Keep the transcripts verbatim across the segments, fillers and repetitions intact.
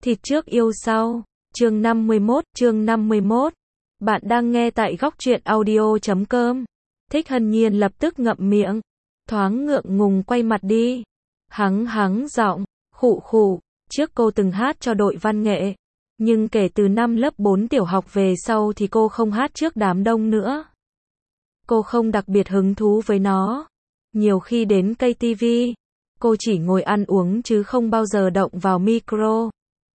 Thịt trước yêu sau. Chương năm mươi mốt, chương năm mươi mốt. Bạn đang nghe tại góc truyện audio chấm com. Thích Hân Nhiên lập tức ngậm miệng, thoáng ngượng ngùng quay mặt đi. Hắng hắng giọng, khụ khụ, trước cô từng hát cho đội văn nghệ, nhưng kể từ năm lớp bốn tiểu học về sau thì cô không hát trước đám đông nữa. Cô không đặc biệt hứng thú với nó. Nhiều khi đến cây ti vi, cô chỉ ngồi ăn uống chứ không bao giờ động vào micro.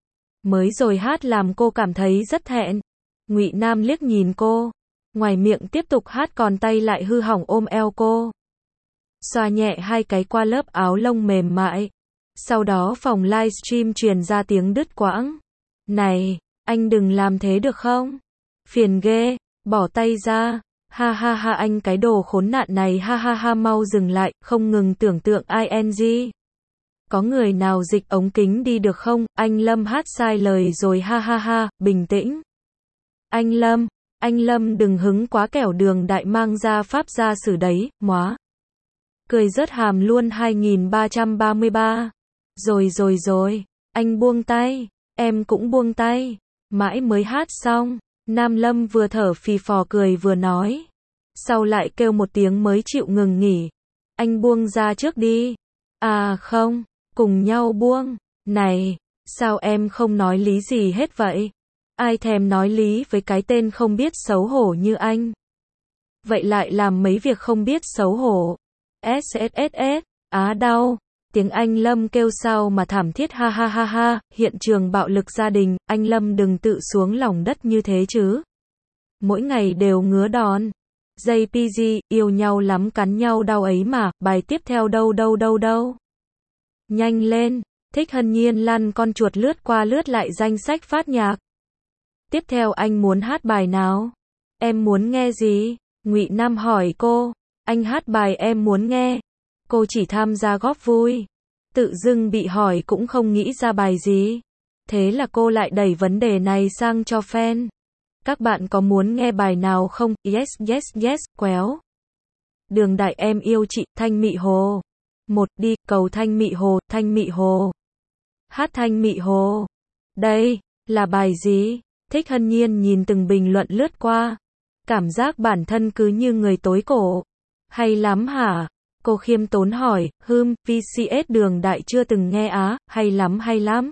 Mới rồi hát làm cô cảm thấy rất thẹn. Ngụy Nam liếc nhìn cô, ngoài miệng tiếp tục hát còn tay lại hư hỏng ôm eo cô, xoa nhẹ hai cái qua lớp áo lông mềm mại. Sau đó phòng livestream truyền ra tiếng đứt quãng. Này, anh đừng làm thế được không? Phiền ghê, bỏ tay ra. Ha ha ha, anh cái đồ khốn nạn này, ha ha ha, mau dừng lại, không ngừng tưởng tượng ing. Có người nào dịch ống kính đi được không? Anh Lâm hát sai lời rồi, ha ha ha, bình tĩnh. Anh Lâm, anh Lâm đừng hứng quá, kẻo Đường Đại mang ra pháp gia xử đấy, móa. Cười rớt hàm luôn. Hai nghìn ba trăm ba mươi ba. Rồi rồi rồi, anh buông tay, em cũng buông tay. Mãi mới hát xong, Nam Lâm vừa thở phì phò cười vừa nói. Sau lại kêu một tiếng mới chịu ngừng nghỉ. Anh buông ra trước đi. À không, cùng nhau buông. Này, sao em không nói lý gì hết vậy? Ai thèm nói lý với cái tên không biết xấu hổ như anh. Vậy lại làm mấy việc không biết xấu hổ. ét ét ét ét, á đau. Tiếng anh Lâm kêu sao mà thảm thiết, ha ha ha ha, hiện trường bạo lực gia đình, anh Lâm đừng tự xuống lòng đất như thế chứ. Mỗi ngày đều ngứa đòn. gi pê giê, yêu nhau lắm cắn nhau đau ấy mà, bài tiếp theo đâu đâu đâu đâu. Nhanh lên, Thích Hân Nhiên lăn con chuột lướt qua lướt lại danh sách phát nhạc. Tiếp theo anh muốn hát bài nào? Em muốn nghe gì? Ngụy Nam hỏi cô. Anh hát bài em muốn nghe. Cô chỉ tham gia góp vui. Tự dưng bị hỏi cũng không nghĩ ra bài gì. Thế là cô lại đẩy vấn đề này sang cho fan. Các bạn có muốn nghe bài nào không? Yes yes yes, quéo. Đường Đại em yêu chị, Thanh Mị Hồ. Một đi, cầu Thanh Mị Hồ, Thanh Mị Hồ. Hát Thanh Mị Hồ. Đây, là bài gì? Thích Hân Nhiên nhìn từng bình luận lướt qua. Cảm giác bản thân cứ như người tối cổ. Hay lắm hả? Cô khiêm tốn hỏi, hừm, vê xê ét Đường Đại chưa từng nghe á, hay lắm hay lắm.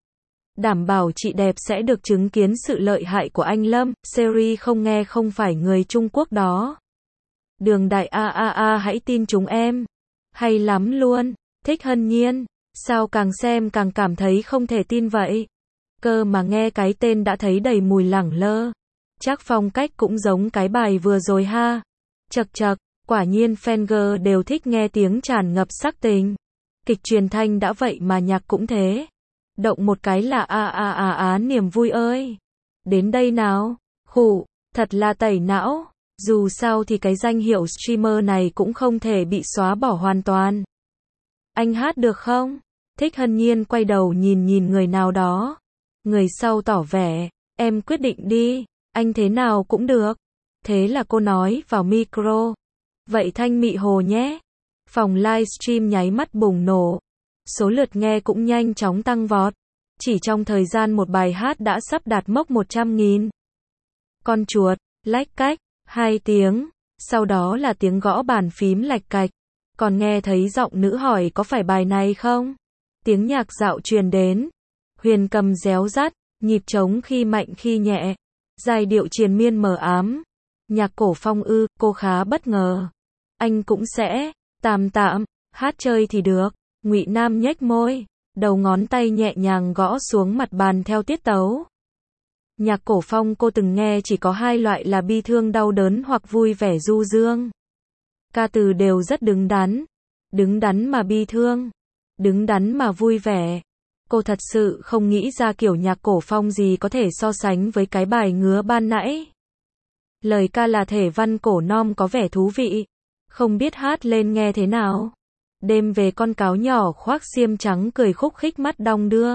Đảm bảo chị đẹp sẽ được chứng kiến sự lợi hại của anh Lâm, series không nghe không phải người Trung Quốc đó. Đường Đại a a a, hãy tin chúng em. Hay lắm luôn. Thích Hân Nhiên, sao càng xem càng cảm thấy không thể tin vậy. Cơ mà nghe cái tên đã thấy đầy mùi lẳng lơ. Chắc phong cách cũng giống cái bài vừa rồi ha. Chật chật, quả nhiên fan đều thích nghe tiếng tràn ngập sắc tình. Kịch truyền thanh đã vậy mà nhạc cũng thế. Động một cái là a a a á, niềm vui ơi. Đến đây nào. Khụ, thật là tẩy não. Dù sao thì cái danh hiệu streamer này cũng không thể bị xóa bỏ hoàn toàn. Anh hát được không? Thích Hân Nhiên quay đầu nhìn nhìn người nào đó. Người sau tỏ vẻ, em quyết định đi, anh thế nào cũng được. Thế là cô nói vào micro. Vậy Thanh Mị Hồ nhé. Phòng livestream nháy mắt bùng nổ. Số lượt nghe cũng nhanh chóng tăng vọt. Chỉ trong thời gian một bài hát đã sắp đạt mốc một trăm nghìn. Con chuột, lách cách, hai tiếng. Sau đó là tiếng gõ bàn phím lạch cạch. Còn nghe thấy giọng nữ hỏi có phải bài này không? Tiếng nhạc dạo truyền đến. Huyền cầm réo rắt, nhịp trống khi mạnh khi nhẹ. Giai điệu triền miên mờ ám. Nhạc cổ phong ư, cô khá bất ngờ. Anh cũng sẽ, tạm tạm, hát chơi thì được. Ngụy Nam nhếch môi, đầu ngón tay nhẹ nhàng gõ xuống mặt bàn theo tiết tấu. Nhạc cổ phong cô từng nghe chỉ có hai loại là bi thương đau đớn hoặc vui vẻ du dương. Ca từ đều rất đứng đắn. Đứng đắn mà bi thương. Đứng đắn mà vui vẻ. Cô thật sự không nghĩ ra kiểu nhạc cổ phong gì có thể so sánh với cái bài ngứa ban nãy. Lời ca là thể văn cổ nom có vẻ thú vị. Không biết hát lên nghe thế nào. Đêm về con cáo nhỏ khoác xiêm trắng cười khúc khích mắt đong đưa.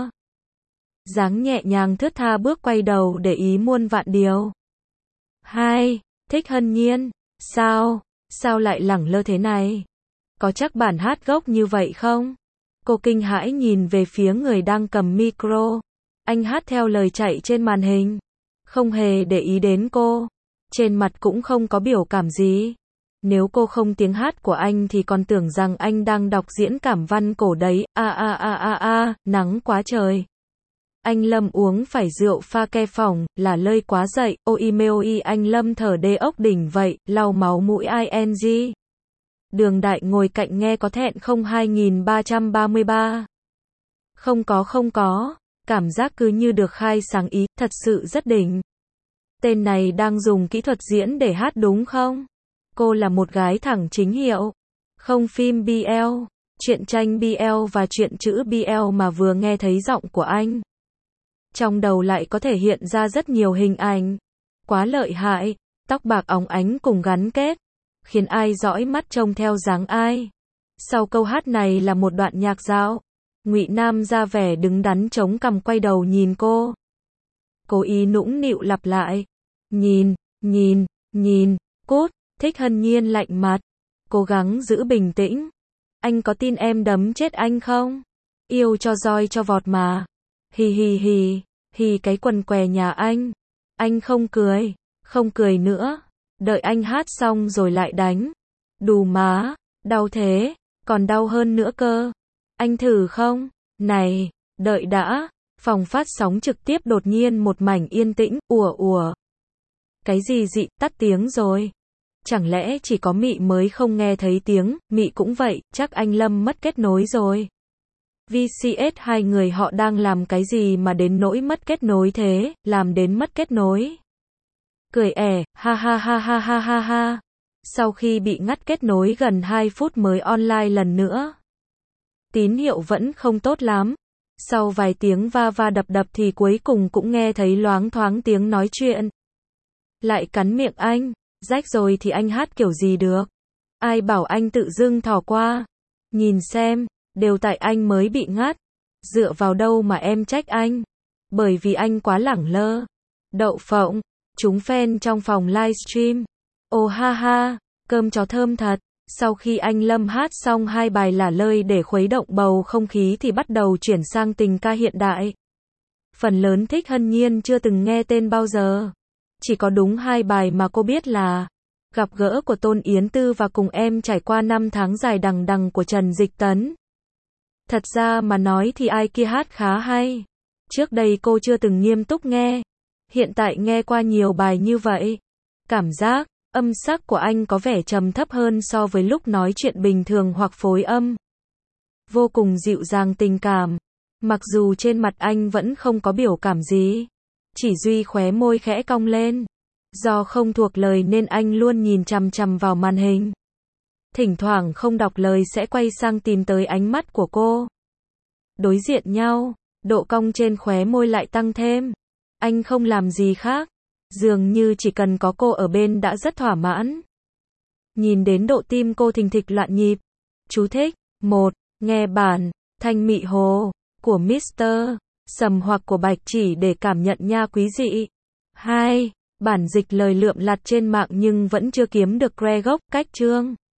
Dáng nhẹ nhàng thướt tha bước quay đầu để ý muôn vạn điều. Hai, Thích Hân Nhiên, sao, sao lại lẳng lơ thế này? Có chắc bản hát gốc như vậy không? Cô kinh hãi nhìn về phía người đang cầm micro. Anh hát theo lời chạy trên màn hình. Không hề để ý đến cô. Trên mặt cũng không có biểu cảm gì. Nếu cô không tiếng hát của anh thì còn tưởng rằng anh đang đọc diễn cảm văn cổ đấy. A a a a a, nắng quá trời. Anh Lâm uống phải rượu pha ke phòng, là lơi quá dậy. Ôi mê ôi anh Lâm thở đê ốc đỉnh vậy, lau máu mũi ing. Đường Đại ngồi cạnh nghe có thẹn không hai nghìn ba trăm ba mươi ba. Không có không có, cảm giác cứ như được khai sáng ý, thật sự rất đỉnh. Tên này đang dùng kỹ thuật diễn để hát đúng không? Cô là một gái thẳng chính hiệu. Không phim bê lờ, truyện tranh bê lờ và truyện chữ bê lờ mà vừa nghe thấy giọng của anh. Trong đầu lại có thể hiện ra rất nhiều hình ảnh. Quá lợi hại, tóc bạc óng ánh cùng gắn kết. Khiến ai dõi mắt trông theo dáng ai. Sau câu hát này là một đoạn nhạc dạo. Ngụy Nam ra vẻ đứng đắn chống cằm quay đầu nhìn cô. Cố ý nũng nịu lặp lại. Nhìn, nhìn, nhìn, cút. Thích Hân Nhiên lạnh mặt. Cố gắng giữ bình tĩnh. Anh có tin em đấm chết anh không? Yêu cho roi cho vọt mà. Hì hì hì, hì cái quần què nhà anh. Anh không cười, không cười nữa. Đợi anh hát xong rồi lại đánh. Đù má, đau thế, còn đau hơn nữa cơ. Anh thử không? Này, đợi đã. Phòng phát sóng trực tiếp đột nhiên một mảnh yên tĩnh, ùa ùa. Cái gì dị, tắt tiếng rồi. Chẳng lẽ chỉ có Mị mới không nghe thấy tiếng, Mị cũng vậy, chắc anh Lâm mất kết nối rồi. vê xê ét hai người họ đang làm cái gì mà đến nỗi mất kết nối thế, làm đến mất kết nối. Cười ẻ, ha ha ha ha ha ha ha. Sau khi bị ngắt kết nối gần hai phút mới online lần nữa. Tín hiệu vẫn không tốt lắm. Sau vài tiếng va va đập đập thì cuối cùng cũng nghe thấy loáng thoáng tiếng nói chuyện. Lại cắn miệng anh, rách rồi thì anh hát kiểu gì được. Ai bảo anh tự dưng thò qua. Nhìn xem, đều tại anh mới bị ngắt. Dựa vào đâu mà em trách anh? Bởi vì anh quá lẳng lơ. Đậu phộng, chúng fan trong phòng livestream. Ồ ha ha, cơm chó thơm thật. Sau khi anh Lâm hát xong hai bài lả lơi để khuấy động bầu không khí thì bắt đầu chuyển sang tình ca hiện đại. Phần lớn Thích Hân Nhiên chưa từng nghe tên bao giờ. Chỉ có đúng hai bài mà cô biết là Gặp gỡ của Tôn Yến Tư và Cùng em trải qua năm tháng dài đằng đằng của Trần Dịch Tấn. Thật ra mà nói thì ai kia hát khá hay. Trước đây cô chưa từng nghiêm túc nghe. Hiện tại nghe qua nhiều bài như vậy. Cảm giác, âm sắc của anh có vẻ trầm thấp hơn so với lúc nói chuyện bình thường hoặc phối âm. Vô cùng dịu dàng tình cảm. Mặc dù trên mặt anh vẫn không có biểu cảm gì. Chỉ duy khóe môi khẽ cong lên. Do không thuộc lời nên anh luôn nhìn chằm chằm vào màn hình. Thỉnh thoảng không đọc lời sẽ quay sang tìm tới ánh mắt của cô. Đối diện nhau, độ cong trên khóe môi lại tăng thêm. Anh không làm gì khác. Dường như chỉ cần có cô ở bên đã rất thỏa mãn. Nhìn đến độ tim cô thình thịch loạn nhịp. Chú thích. một. Nghe bản Thanh Mị Hồ của mít tơ Sầm hoặc của Bạch chỉ để cảm nhận nha quý dị. hai. Bản dịch lời lượm lặt trên mạng nhưng vẫn chưa kiếm được Gregor cách chương.